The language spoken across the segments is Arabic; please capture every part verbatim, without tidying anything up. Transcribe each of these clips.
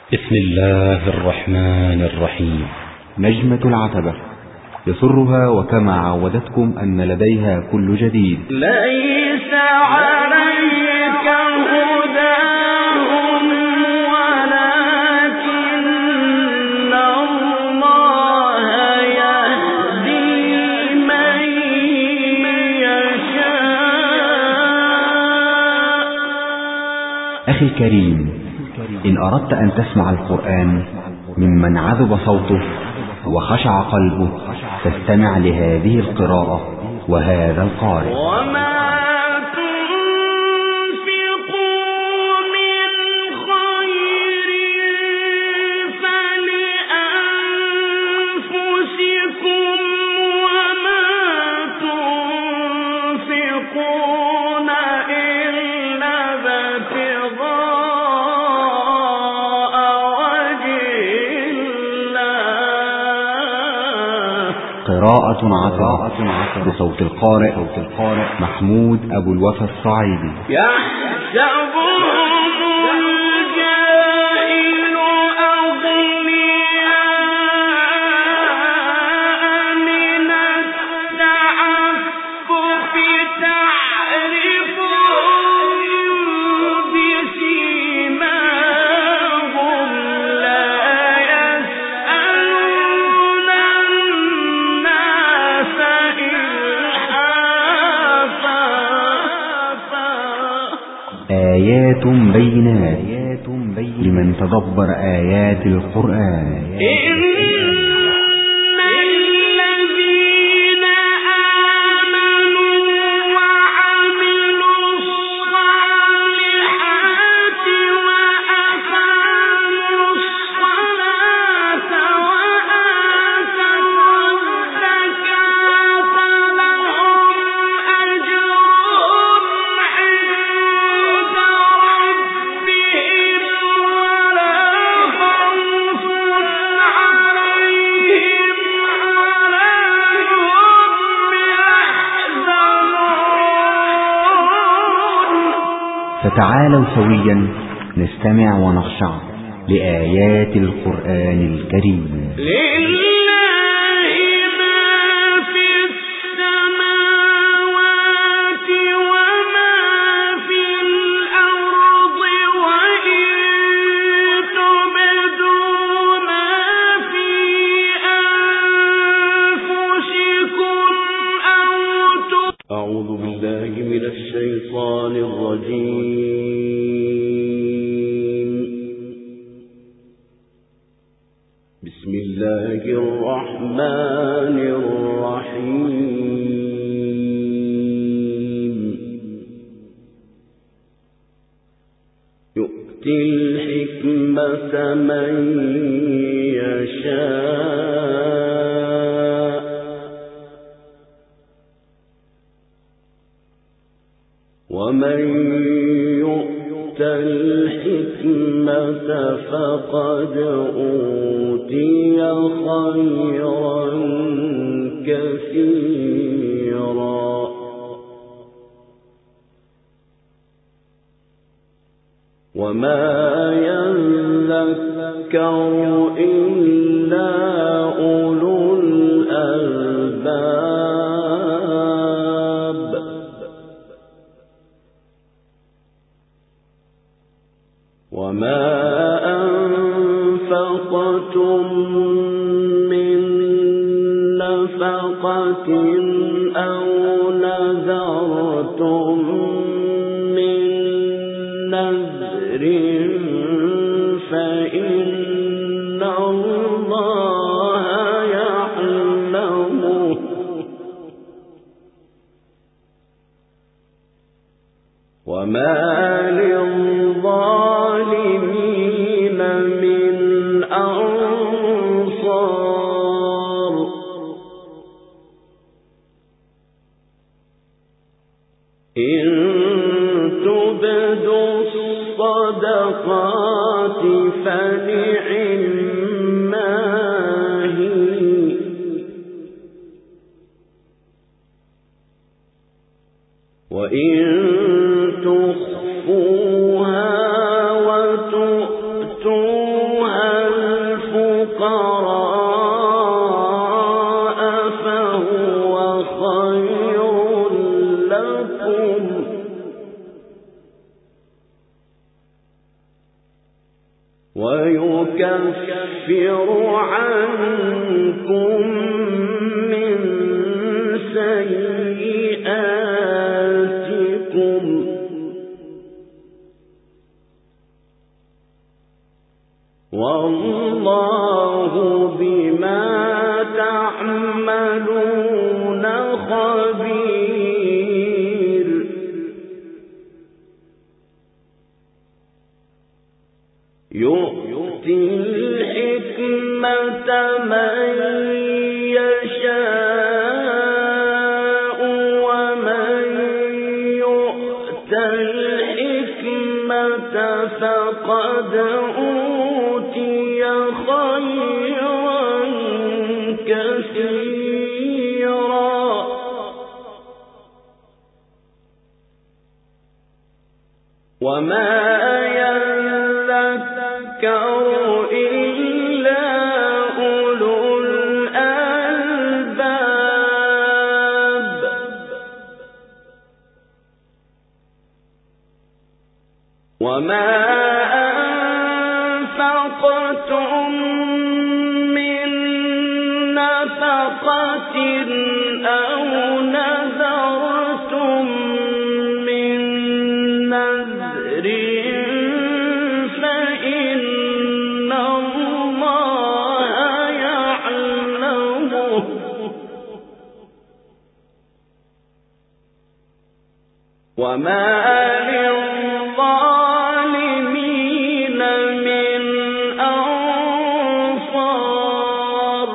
بسم الله الرحمن الرحيم. نجمة العتبة يسرها وكما عودتكم أن لديها كل جديد. ليس عليك هداهم ولكن الله يهدي من يشاء. أخي الكريم، إن أردت أن تسمع القرآن ممن عذب صوته وخشع قلبه فاستمع لهذه القراءة وهذا القارئ. وما تنفقوا من خير فلأنفسكم وما تنفقون إلا ابتغاء قراءة عطاء بصوت القارئ محمود أبو الوفا الصعيدي. يحسبهم الجاهل أغنياء من التعفف تعرفهم بسيماهم لا يسألون الناس إلحافا. آيات بينات لمن تدبر آيات القرآن. إن الذين آمنوا وعملوا الصالحات وأقاموا الصلاة وآتوا الزكاة لهم أجرهم عند ربهم ولا خوف عليهم ولا هم يحزنون. فتعالوا سويا نستمع ونخشع لآيات القرآن الكريم. لله ما في السماوات وما في الأرض وإن تبدوا ما في أنفسكم أو تخفوه. أعوذ بالله من الشيطان الرجيم. بسم الله الرحمن الرحيم. يؤتي الحكمة من يشاء ومن يؤت الحكمة فقد أوتي خيرا كثيرا وما يذكر إلا أولو الألباب. وما أنفقتم من نفقة أو نذرتم من نذر فإن الله يعلمه وما للظالمين من أنصار. إن تبدوا الصدقات فنعما هي وإن تخفوها وتؤتوها ويكفر عنكم من سيئاتكم والله بما تعملون خبير. يؤتي الحكمة من يشاء ومن يؤت الحكمة فقد أوتي خيرا كثيرا وما يذكر إلا أولو الألباب. وما أنفقتم من نفقة أو نذرتم من نذر فإن الله يعلمه وما للظالمين من أنصار.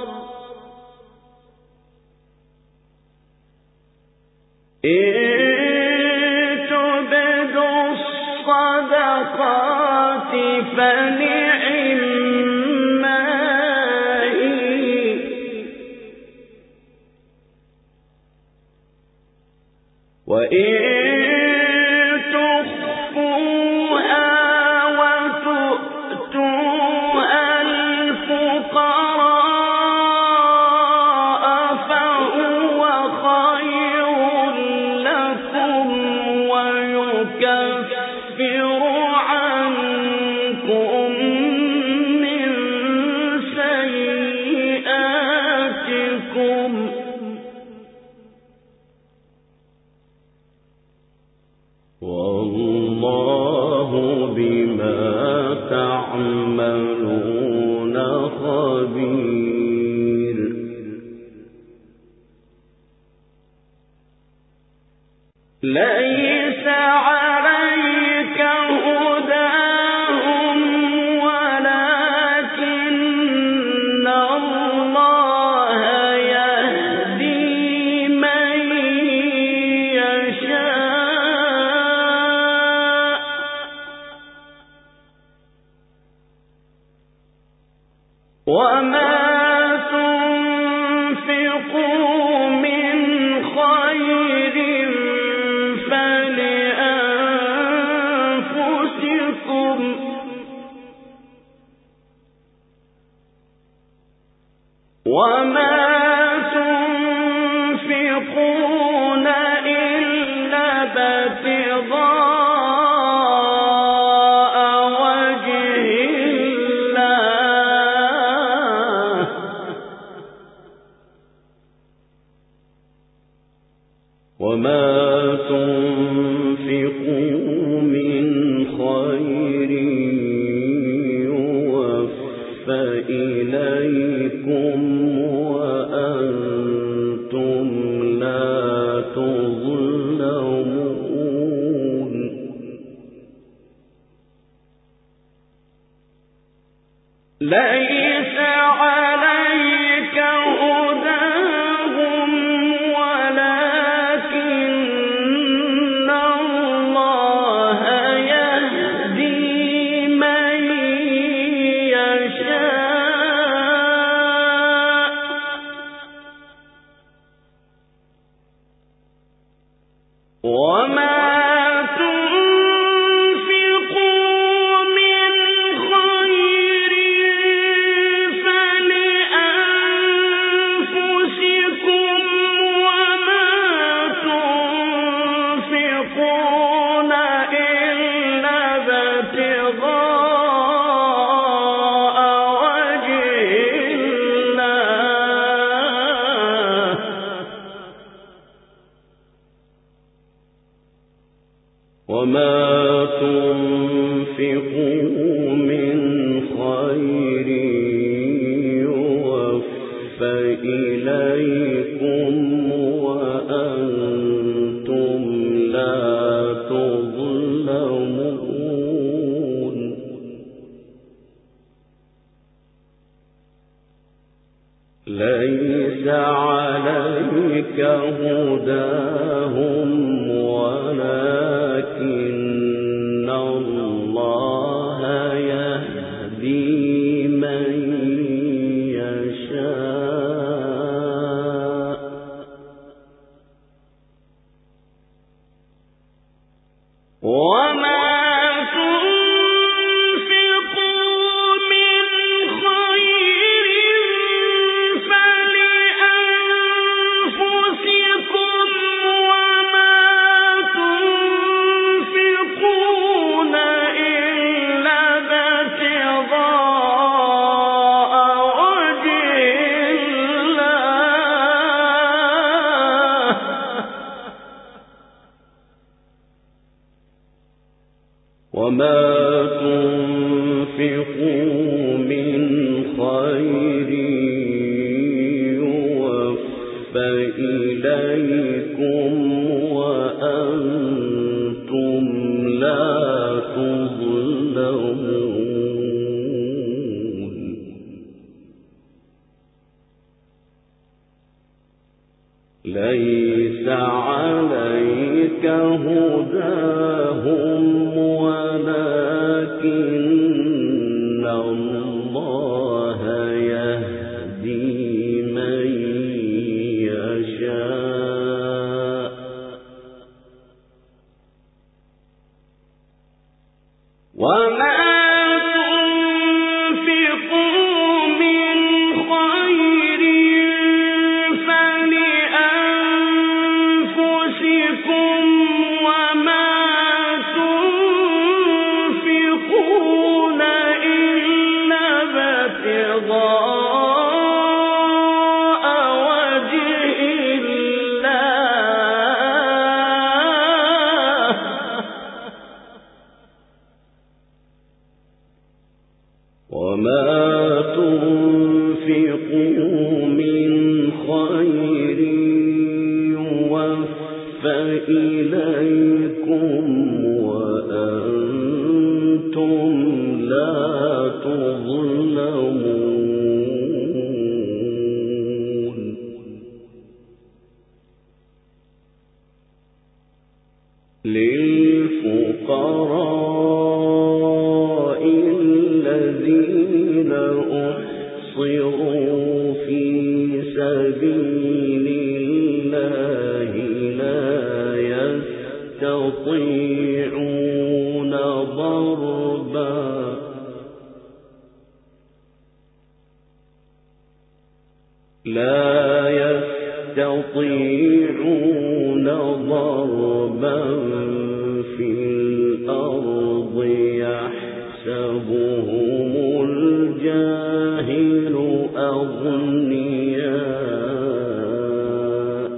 إن تبدوا الصدقات فنعما هي وإن تخفوها وتؤتوها الفقراء فهو خير لكم ويكفر عنكم من سيئاتكم والله بما تعملون خبير. ليس عليك هداهم ولكن الله يهدي من يشاء وما تنفقوا من خير فلأنفسكم وما تنفقون إلا ابتغاء وجه الله وما تنفقوا من خير يوفى إليكم وأنتم لا تظلمون. ليس عليك هداهم ولكن الله يهدي من يشاء وما تنفقوا من خير تنفقوا من خير يوفى إليكم وأنتم لا تظلمون ليس عليك هداهم ولكن الله يهدي من يشاء وما وما تنفقوا من خير يوفى إليكم وأنتم لا تظلمون ليس عليك هداهم ولكن الله يهدي من يشاء وما وما تنفقوا من خير يوفى إليكم وأنتم لا تظلمون للفقراء الذين أحصروا في سبيل الله لا يستطيعون ضربا لا يستطيعون ضربا في الأرض يحسبهم الجاهل أغنياء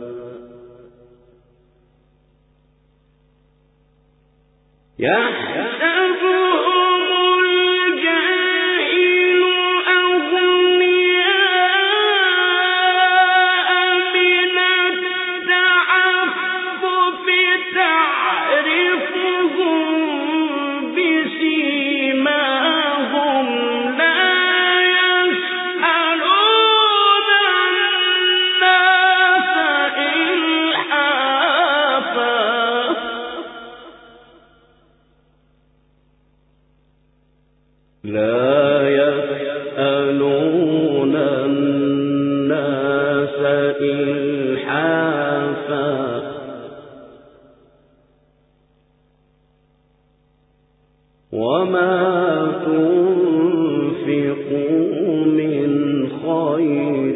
يحسبهم الجاهل أغنياء من التعفف تعرفهم بسيماهم لا يسألون الناس إلحافا لا يسألون الناس إلحافا وما تنفقوا من خير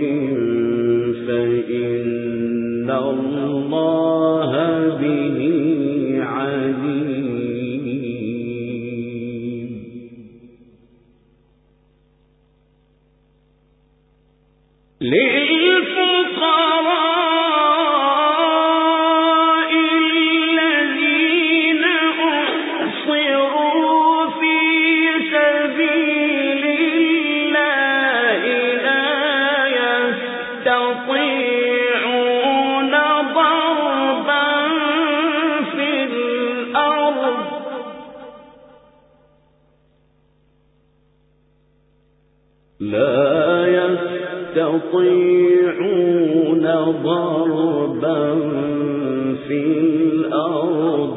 فإن الله به عليم للفقراء الذين أحصروا لا يستطيعون ضربا في الأرض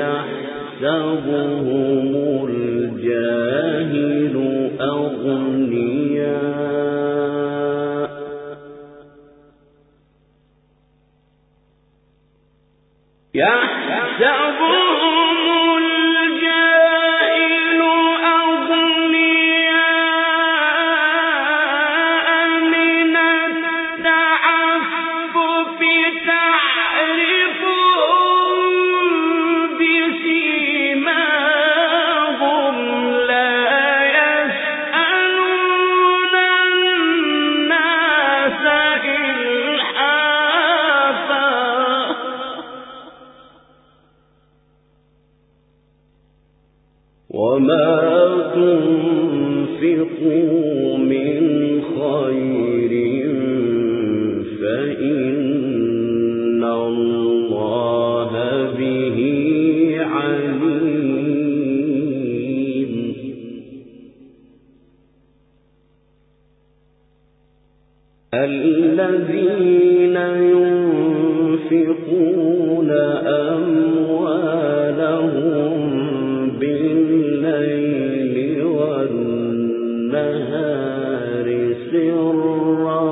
يحسبهم الجاهل أغنياء يحسبهم الجاهل أغنياء من التعفف تعرفهم بسيماهم لا يسألون الناس إلحافا وما تنفقوا من خير فإن الله به عليم الذين ينفقون أموالهم بالليل والنهار سرا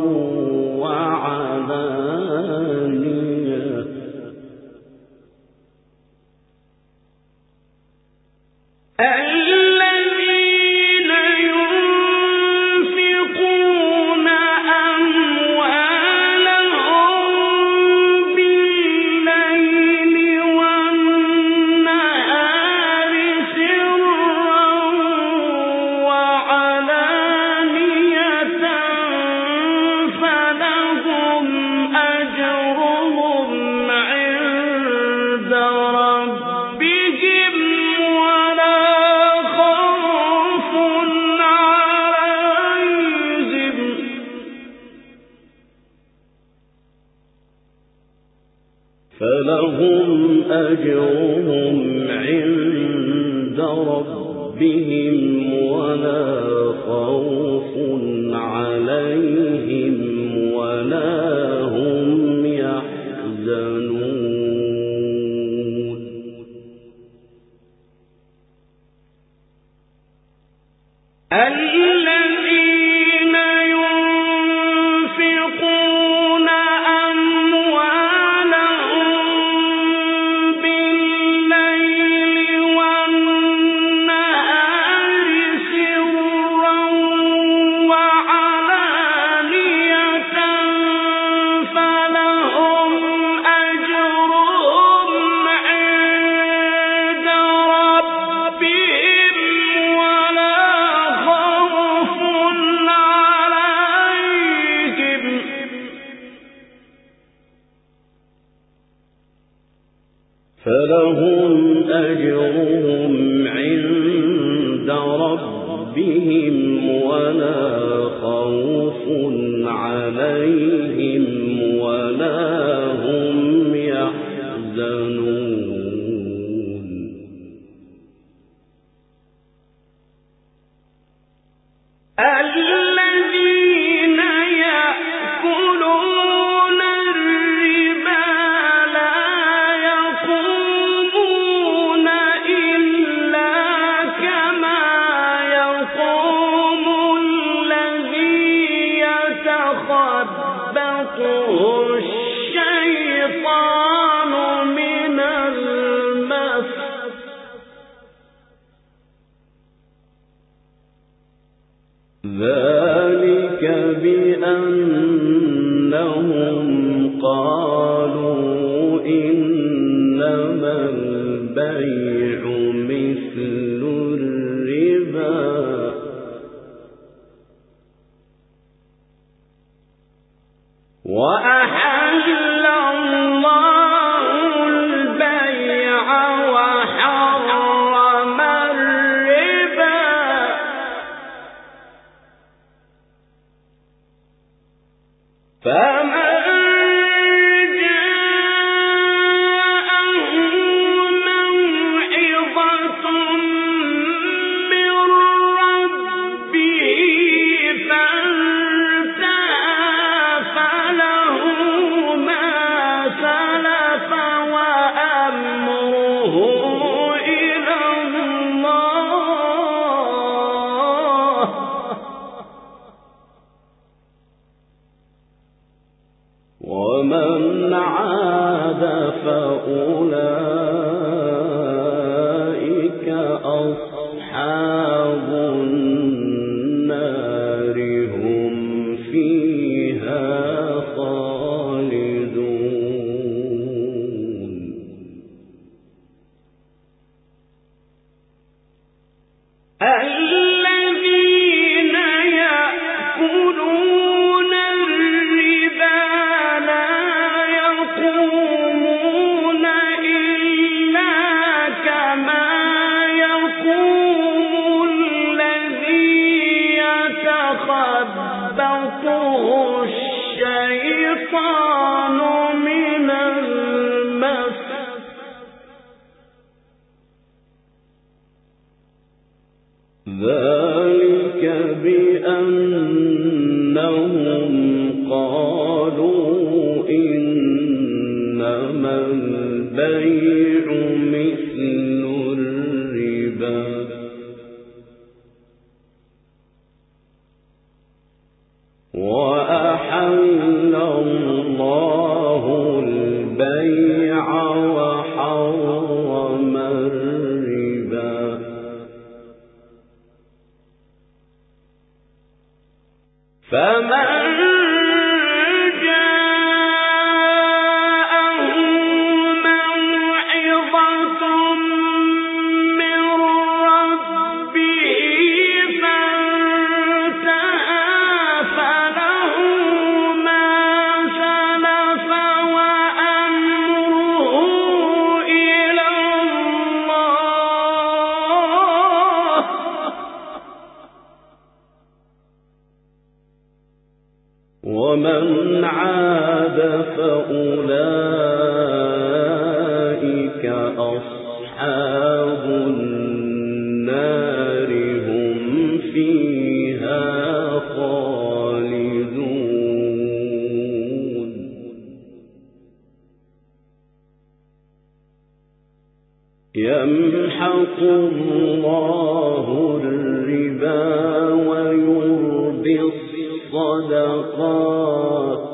وعلانية الذين ينفقون أموالهم بالليل والنهار سرا وعلانية فلهم أجرهم عند ربهم ولا خوف عليهم فلهم أجرهم عند ربهم ولا خوف عليهم ولا هم يحزنون الذين ينفقون أموالهم بالليل والنهار سرا وعلانية فلهم أجرهم عند ربهم ولا خوف عليهم فلهم أجرهم عند ربهم ولا خوف عليهم ولا هم يحزنون الذين يأكلون الربا لا يقومون إلا كما يقوم الذي يتخبطه الشيطان من المس ذلك بأنهم قالوا إنما البيع مثل الربا وأحل الله البيع وحرم الربا أصحاب النار هم فيها خالدون الذين يأكلون الربا لا يقومون إلا كما يقوم الذي يتخبطه الشيطان من المس ذلك بأنهم قالوا إنما البيع مثل الربا وأحل الله البيع وحرم الربا فمن جاءه موعظة من ربه فانتهى فله ما سلف وأمره إلى الله ومن عاد فأولئك أصحاب النار هم فيها خالدون يمحق الله الربا ويربي الصدقات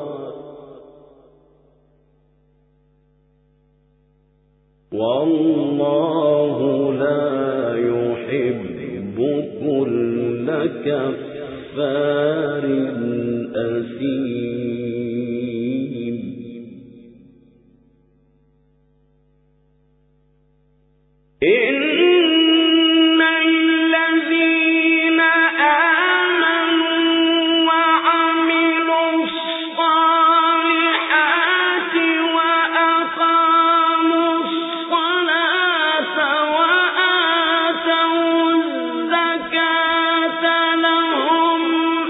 والله لا يحب كل كفار أثيم إن الذين آمنوا وعملوا الصالحات وأقاموا الصلاة وآتوا الزكاة لهم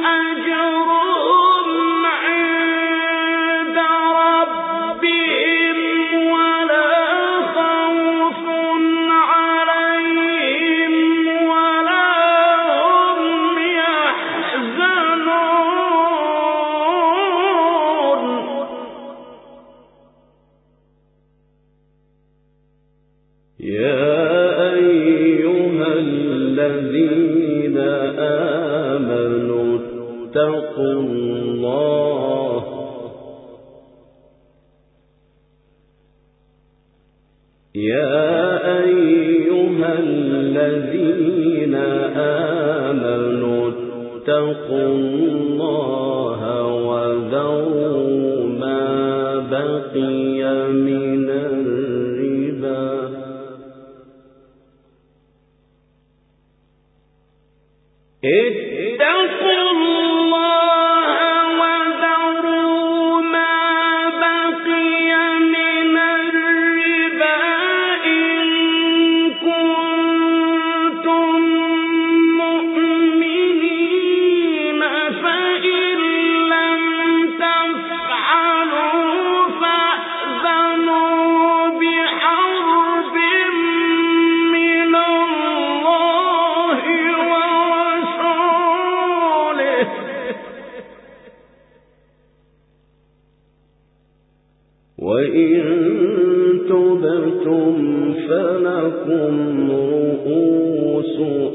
أجرهم عند ربهم ولا خوف عليهم ولا هم يحزنون يا أيها الذين آمنوا اتقوا الله يا أيها الذين آمنوا اتقوا الله وذروا ما بقي من الربا اتقوا الله وذروا ما بقي من الربا إن كنتم مؤمنين فإن لم تفعلوا فأذنوا بحرب من الله ورسوله وإن تبتم فلكم رؤوس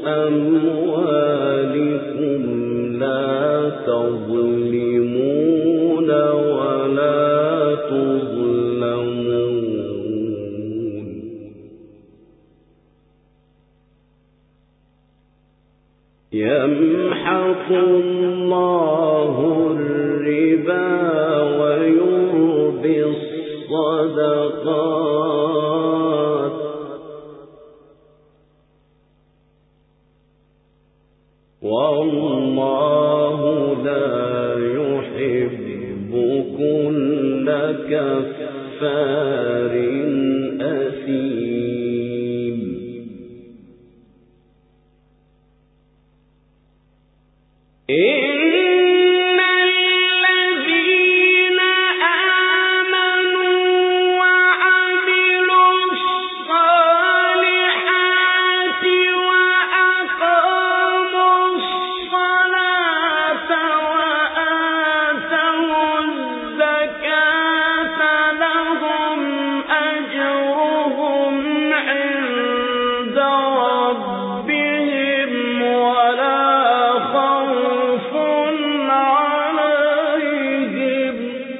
أموالكم لا تظلمون ولا تظلمون يمحق الله الربا ويربي الصدقات والله لا يحب كل كفار أثيم. إن الذين آمنوا وعملوا الصالحات وأقاموا الصلاة وآتوا الزكاة لهم أجرهم عند ربهم ولا خوف عليهم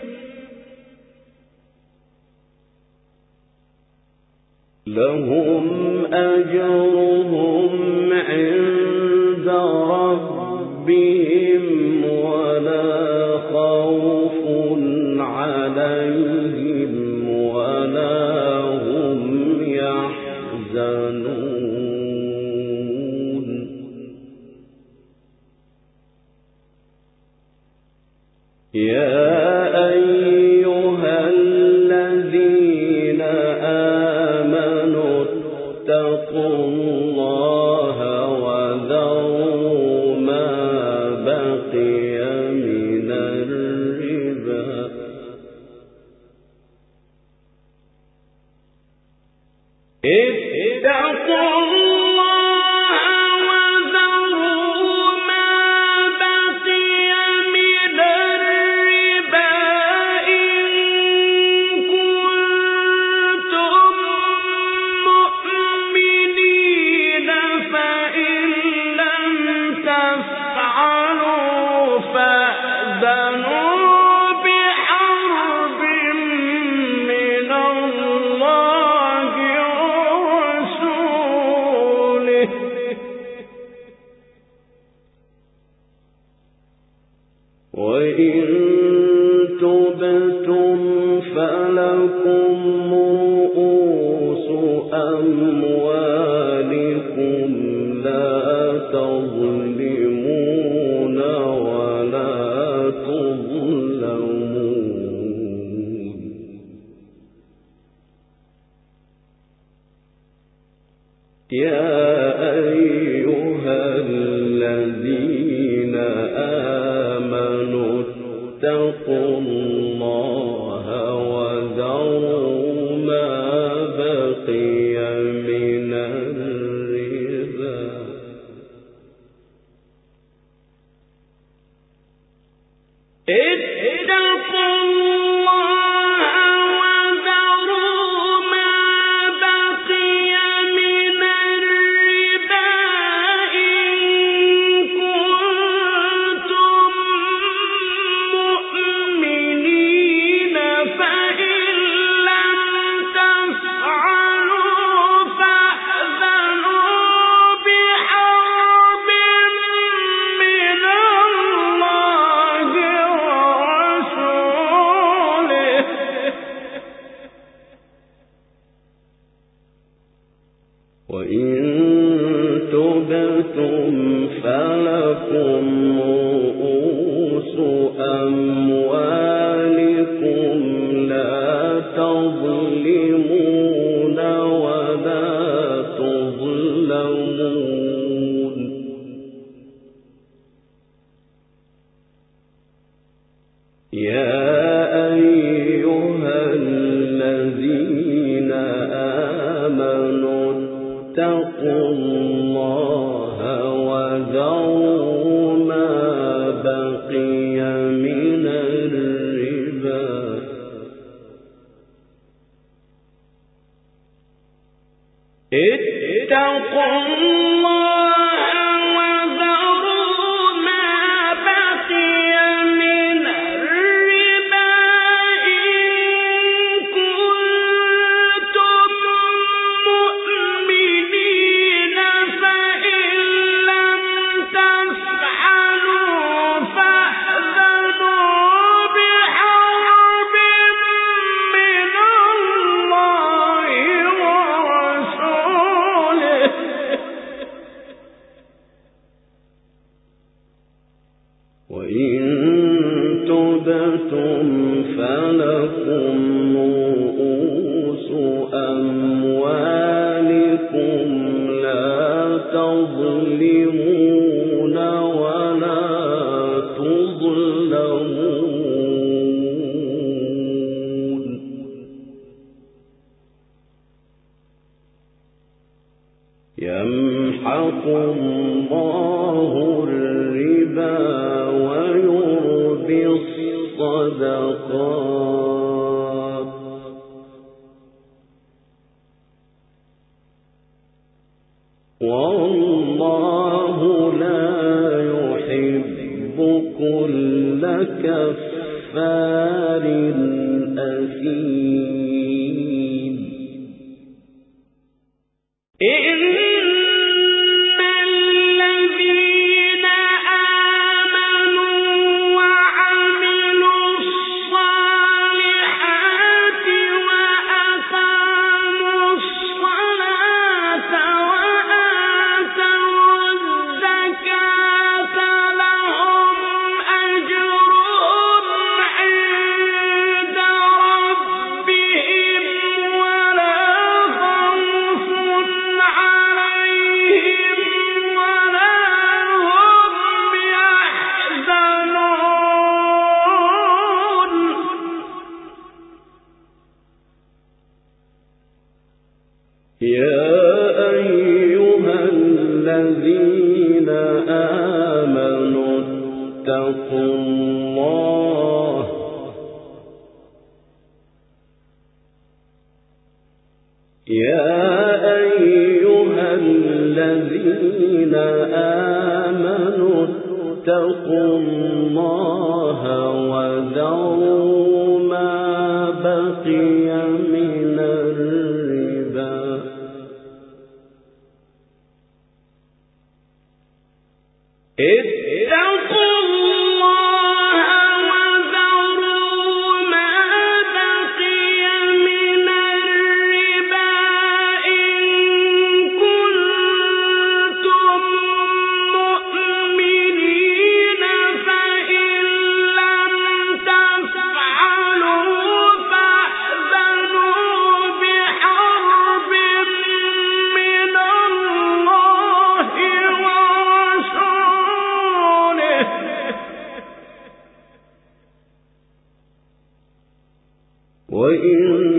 لهم أجرهم عند ربهم ولا خوف عليهم ولا هم يحزنون. يا أيها الذين آمنوا اتقوا الله وذروا ما بقي من الربا اتقوا الله وذروا ما بقي من الربا إن كنتم مؤمنين فإن لم تفعلوا فأذنوا بحرب من الله ورسوله وإن تبتم فلكم رؤوس أموالكم لا تظلمون ولا تظلمون. يا أيها الذين آمنوا اتقوا الله وذروا ما بقي من الربا اتقوا الله وذروا ما بقي من الربا إن كنتم مؤمنين فإن لم تفعلوا فأذنوا بحرب من الله ورسوله وإن تبتم فلكم رؤوس أموالكم لا تظلمون ولا تظلمون. يا أيها الذين آمنوا اتقوا الله وذروا ما بقي من الربا اتقوا الله وذروا ما بقي من الربا إن كنتم مؤمنين فإن لم تفعلوا إن تبتم فلكم رؤوس أموالكم لا تظلمون ولا تظلمون. يمحق الله الربا ويربي الصدقات والله لا يحب كل كفار أثيم. إن الذين آمنوا وعملوا الصالحات وأقاموا الصلاة وآتوا الزكاة لهم أجرهم عند ربهم ولا خوف عليهم ولا هم يحزنون. يا أيها الذين آمنوا اتقوا الله يا أيها الذين آمنوا اتقوا الله وذروا ما بقي من الربا اتقوا الله وذروا ما بقي من الربا إن كنتم مؤمنين فإن لم تفعلوا فأذنوا بحرب من الله ورسوله. وإن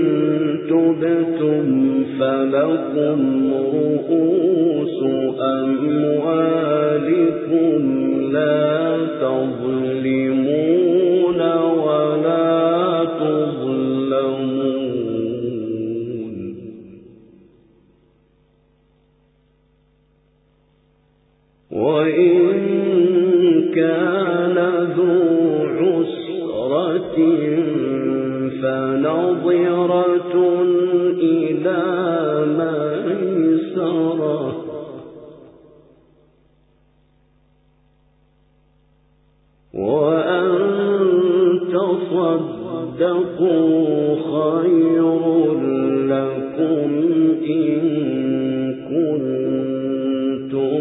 تبتم فلكم رؤوس أموالكم لا تظلمون ولا تظلمون. وإن كان ذو عسرة فنظرة إلى ميسرة وأن تصدقوا خير لكم إن كنتم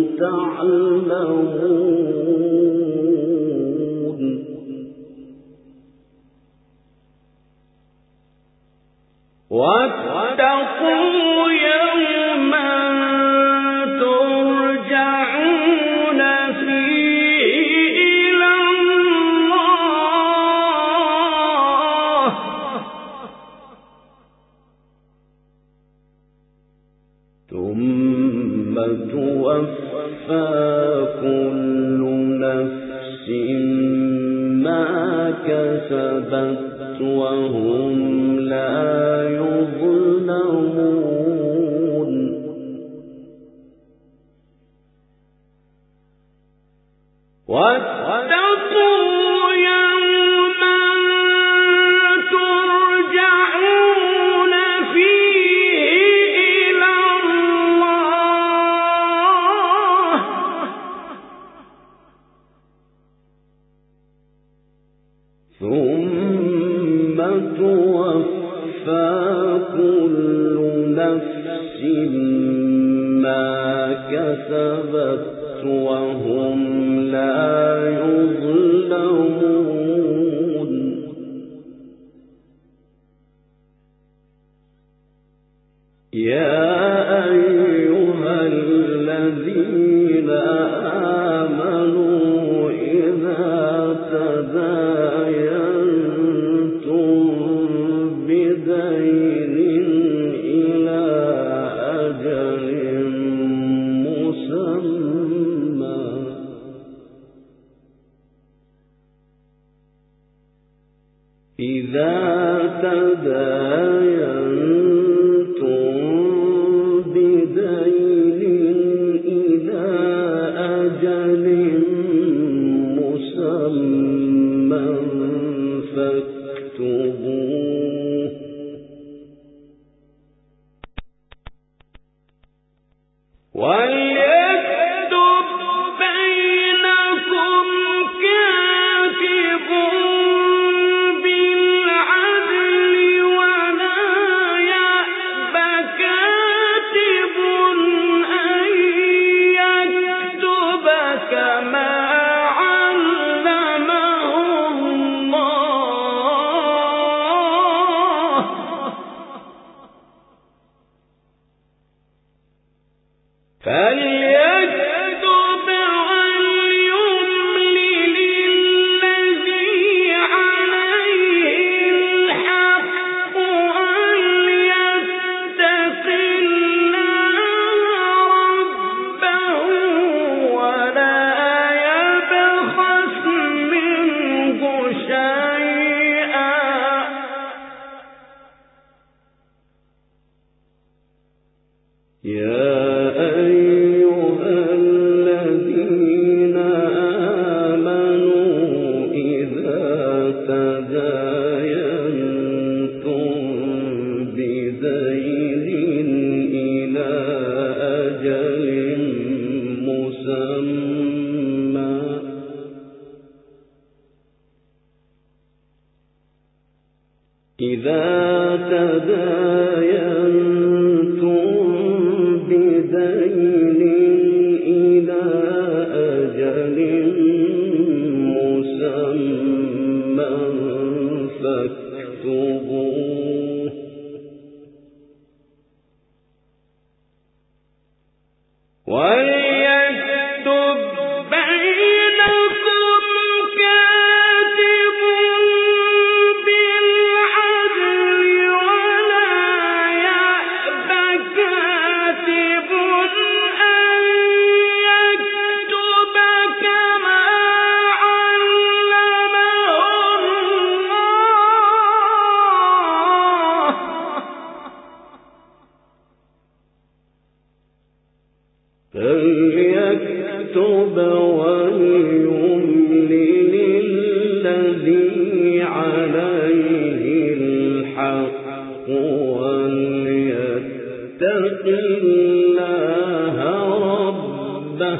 تعلمون. واتقوا يوما ترجعون فيه إلى الله ثم توفى كل نفس ما كسبت وهم لا يظلمون. واتقوا يوما ترجعون فيه إلى الله ثم توفى كل نفس ما كسبت وهم لا يظلمون. الذين آمنوا إذا تداينتم بدين إلى أجل مسمى إذا تداينتم بدين إلى أجل مسمى فاكتبوه وليكتب بينكم كاتب بالعدل ولا يأب كاتب أن يكتب كما علمه الله فليكتب وليملل الذي عليه الحق وليتق الله ربه ولا يبخس منه شيئا يا أيها الذين آمنوا إذا تداينتم بدين إلى أجل مسمى إذا تداينتم بدين إلى أجل مسمى فاكتبوه وليكتب بينكم كاتب بالعدل ولا يأب كاتب أن يكتب كما علمه الله فليكتب وليملل الذي عليه الحق وليتق الله ربه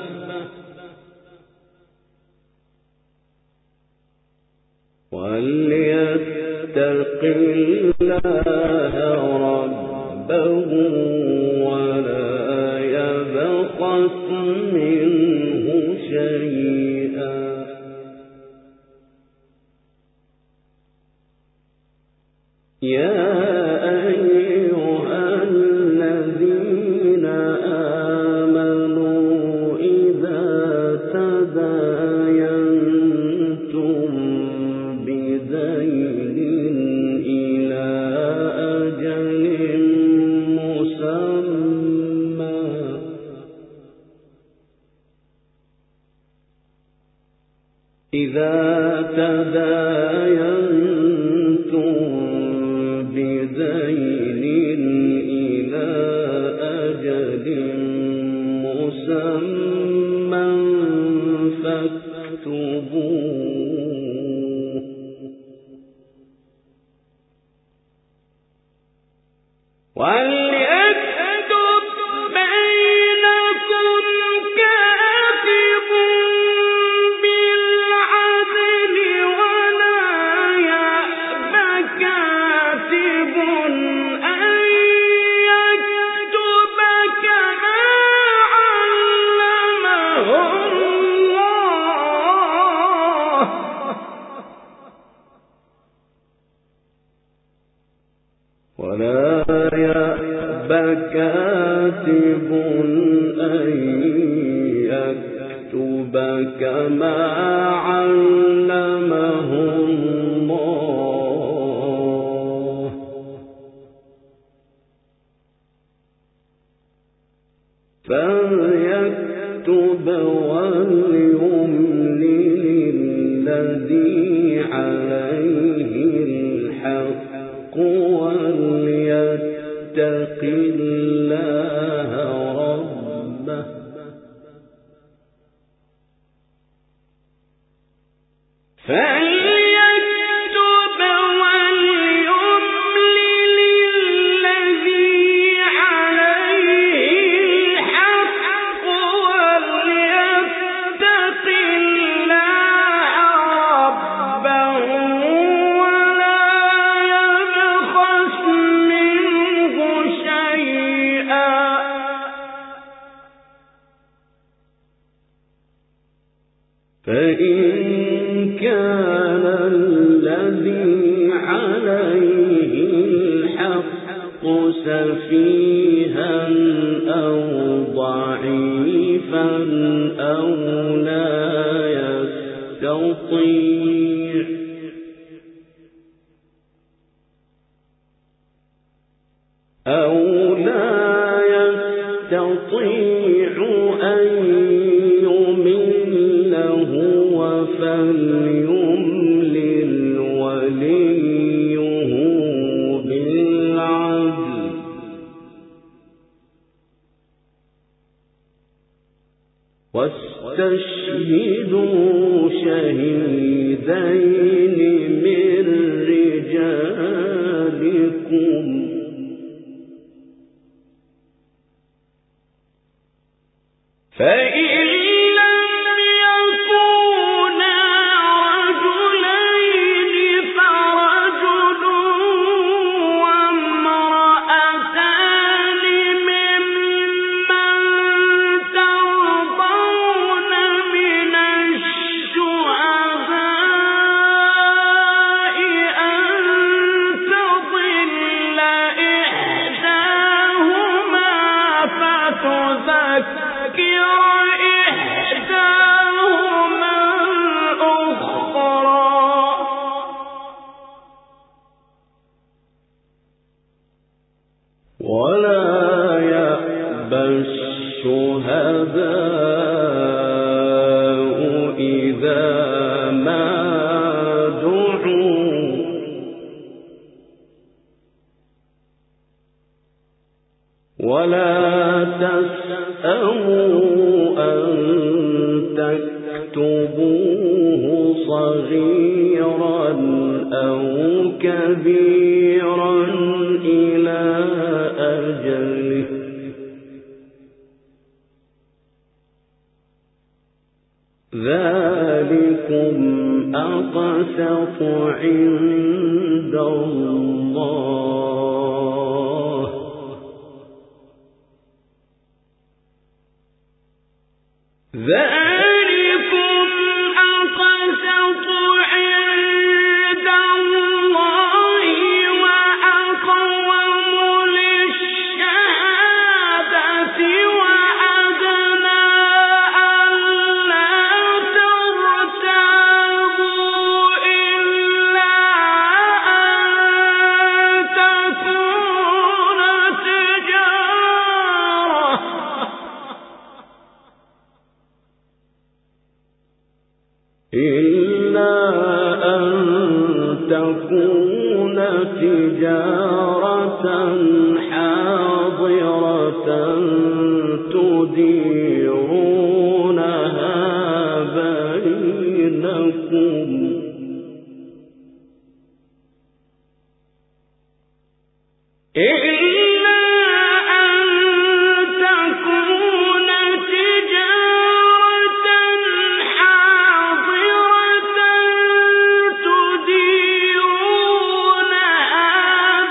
وليتق الله ربه ولا يبخس منه شيئا يا أيها الذين آمنوا إذا تداينتم بدين إلى أجل مسمى إذا تداينتم بدين إلى أجل مسمى فاكتبوه وليكتب بينكم كاتب بالعدل ولا يأب كاتب أن يكتب كما علمه ليكتب كما علمه الله فليكتب وليملل الذي عليه الحق وليتق الله ربه فليكتب وليملل الذي عليه الحق وليتق الله ربه ولا يبخس منه شيئا فإن كان الذي عليه الحق سفيها أو ضعيفا أو لا يستطيع أو لا يستطيع أن يمل هو فليملل وليه بالعدل واستشهدوا شهيدين من رجالكم فإن لم يكونا رجلين فرجل وامرأتان ممن ترضون من الشهداء أن تضل إحداهما فتذكر إحداهما الأخرى ولا يأبى الشهداء إذا ما دعوا ولا تسأموا أن تكتبوه صغيرا أو كبيرا إلى أجله ذلكم أقسط عند الله ذلكم أقسط عند الله وأقوم للشهادة وأدنى ألا ترتابوا إلا أن تكون تجارة إلا أن تكون تجارة حاضرة تديرونها بينكم إلا أن تكون تجارة حاضرة تديرونها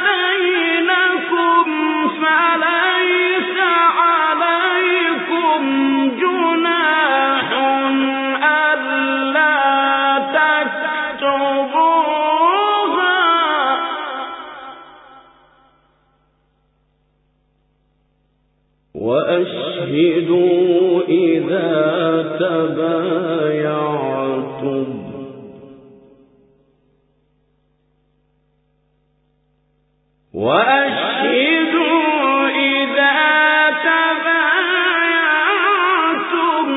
بينكم فليس عليكم تبايعتم وأشهدوا إذا تبايعتم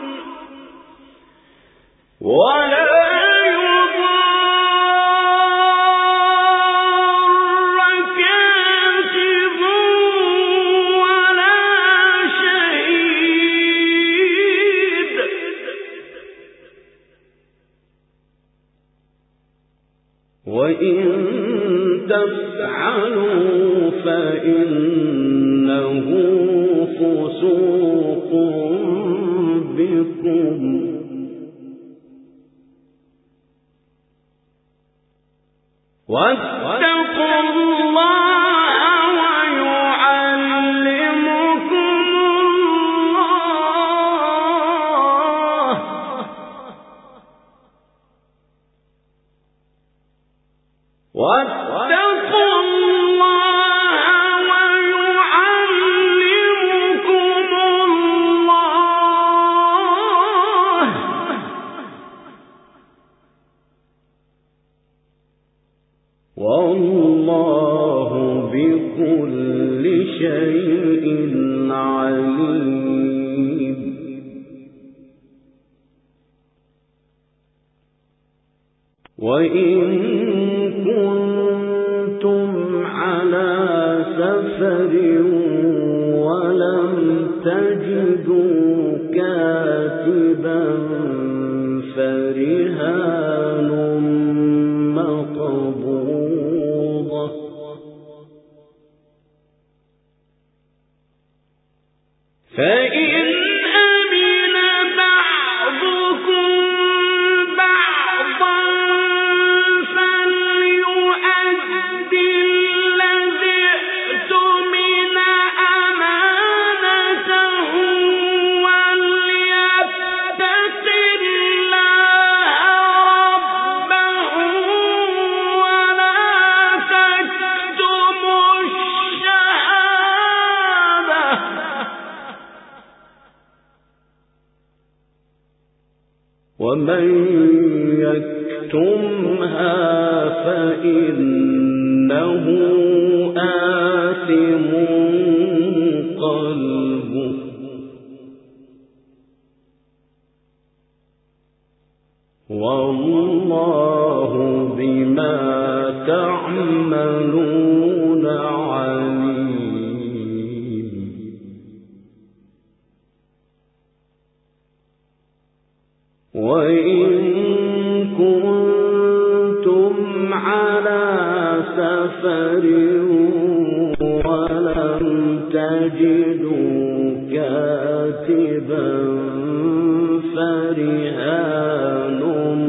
ولا وإن تفعلوا فإنه فسوق بكم واتقوا الله ويعلمكم الله واتقوا الله ويعلمكم الله والله بكل شيء عليم. وإن كنتم على سفر ولم تجدوا كاتبا فرهان مقبوضة فإن أمن بعضكم بعضا فليؤد الذي اؤتمن أمانته وليتق الله ربه ولا تكتموا الشهادة ومن يكتمها فإنه آثم قلبه والله بما تعملون عليم. وإن كنتم على سفر ولم تجدوا كاتبا فرهان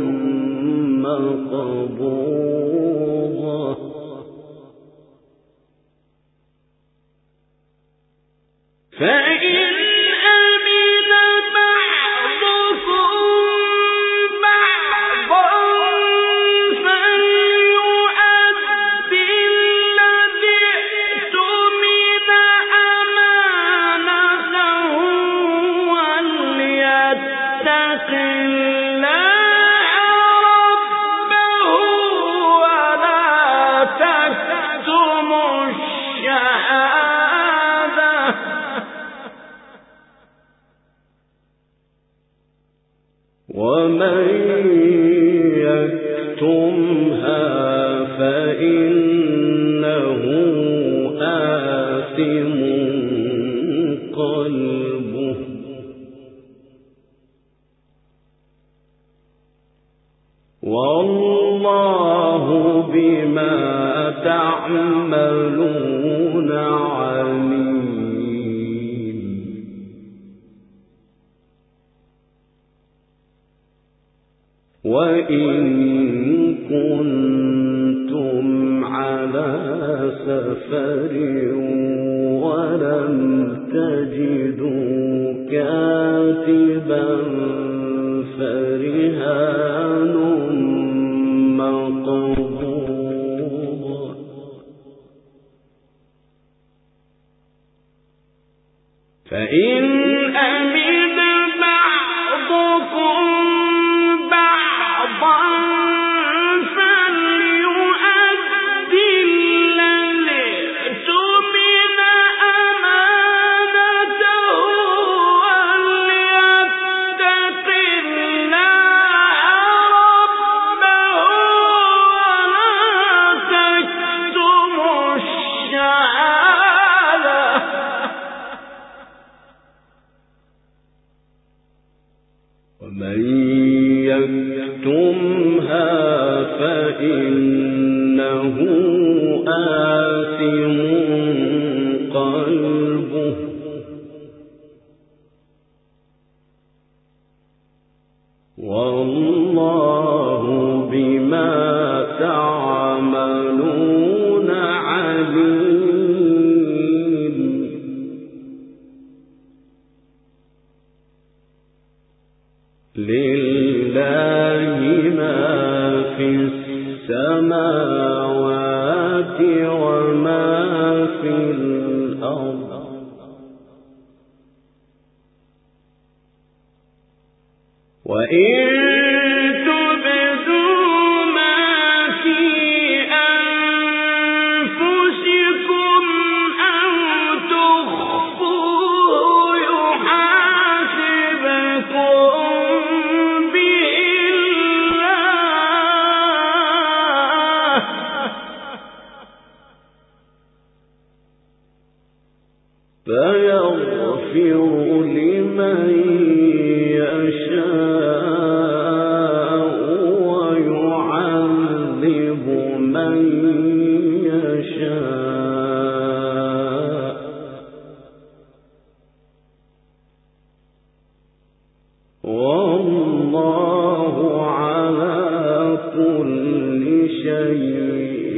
مقبوضة فإن ومن يكتمها فإنه آثم قلبه والله بما تعملون عليم. وإن كنتم على سفر ولم تجدوا كاتبا فرهان مقبوضة فإن أمن بعض ومن يكتمها فإنه آثم قلبه والله بما تعملون عليم. لله ما في السماوات وما في الأرض وإن تبدوا ما في أنفسكم أو تخفوه يحاسبكم به الله فيغفر لمن يشاء ويعذب من يشاء والله على كل شيء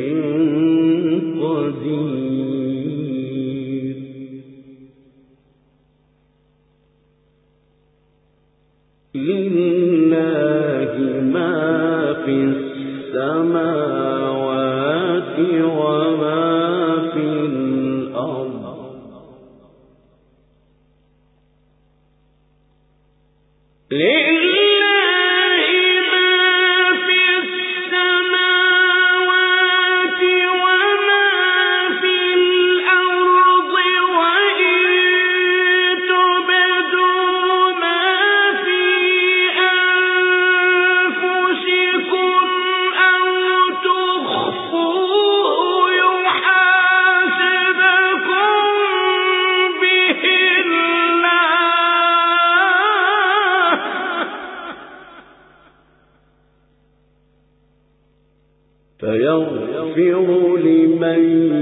قدير. لله ما في السماوات وما في الأرض لله ما في السماوات وما في الأرض وإن تبدوا ما في أنفسكم أو تخفوه يحاسبكم به الله فيغفر لمن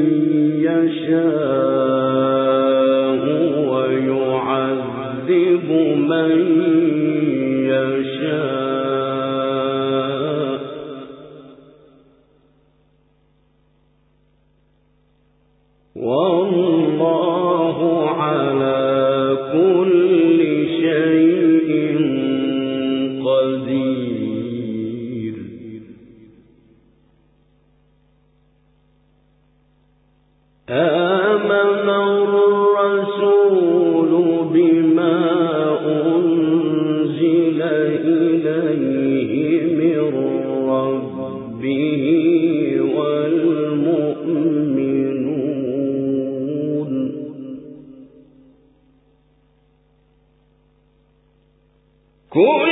يشاء ويعذب من يشاء والله على كل شيء قدير. آمن الرسول بما أنزل إليه من ربه والمؤمنون كل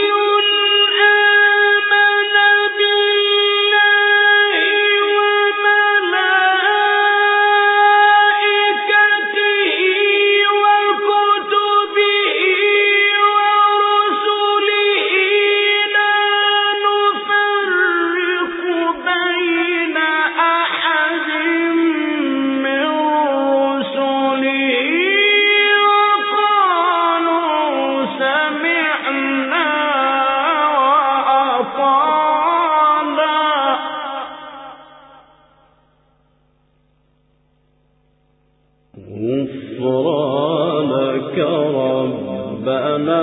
غفرانك ربنا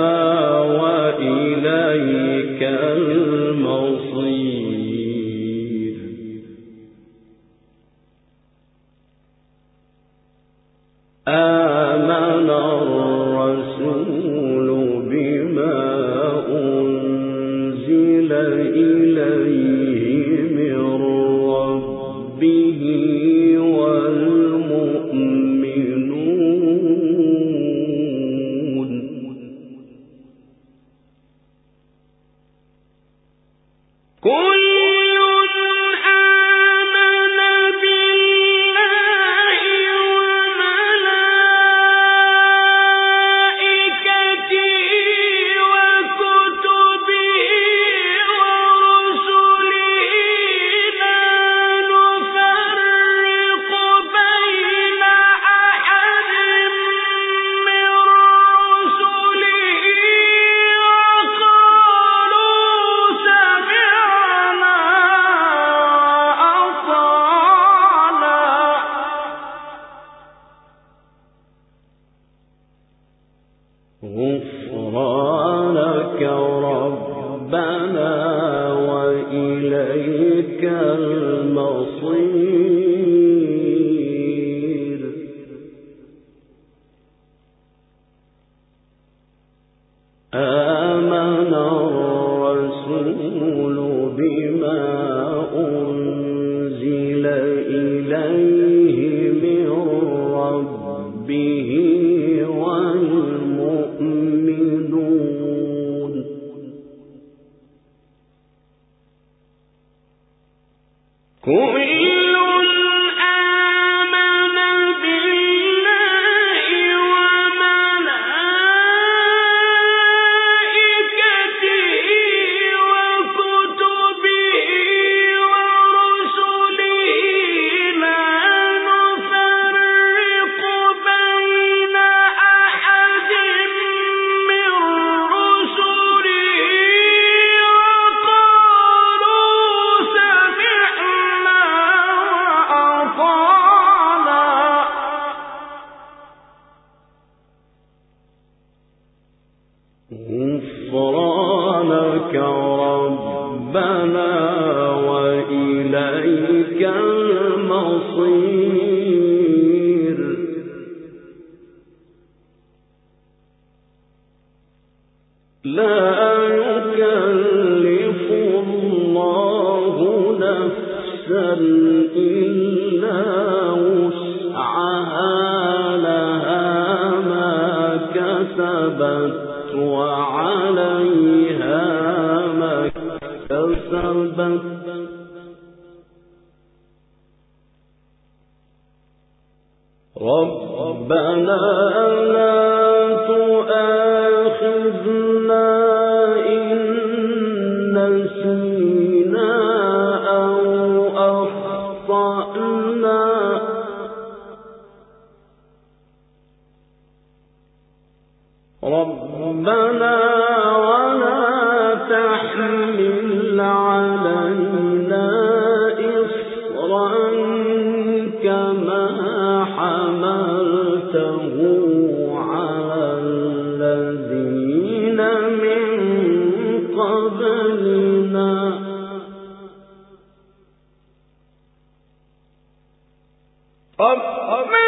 وإليك المصير. آمن الرسول بما أنزل إليه من ربه والمؤمنون كل وكتبه ربنا وإليك المصير. آمن الرسول بما أنزل إليه من ربه والمؤمنون كل غفرانك ربنا وإليك المصير. لا يكلف الله نفسا إلا وسعها لها ما كسبت وعليها ما اكتسبت ربنا لا تؤاخذنا إن نسينا أو أخطأنا ربنا ولا تحمل علينا إصرا كما حملته على الذين من قبلنا ربنا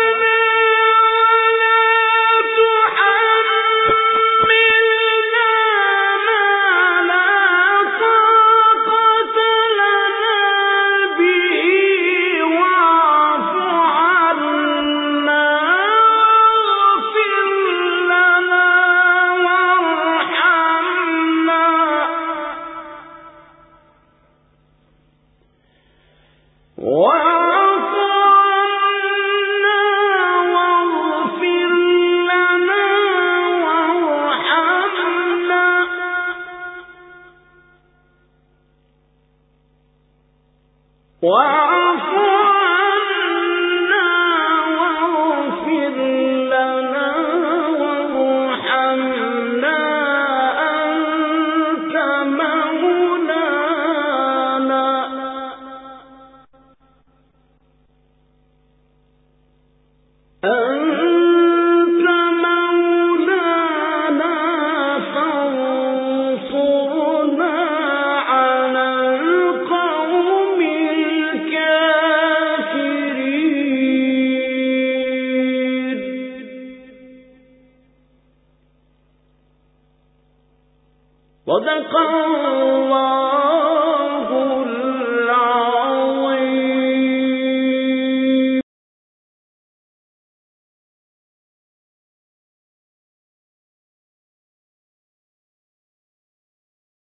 واعف عنا واغفر لنا وارحمنا أنت مولانا أنت مولانا فانصرنا على القوم الكافرين. صدق الله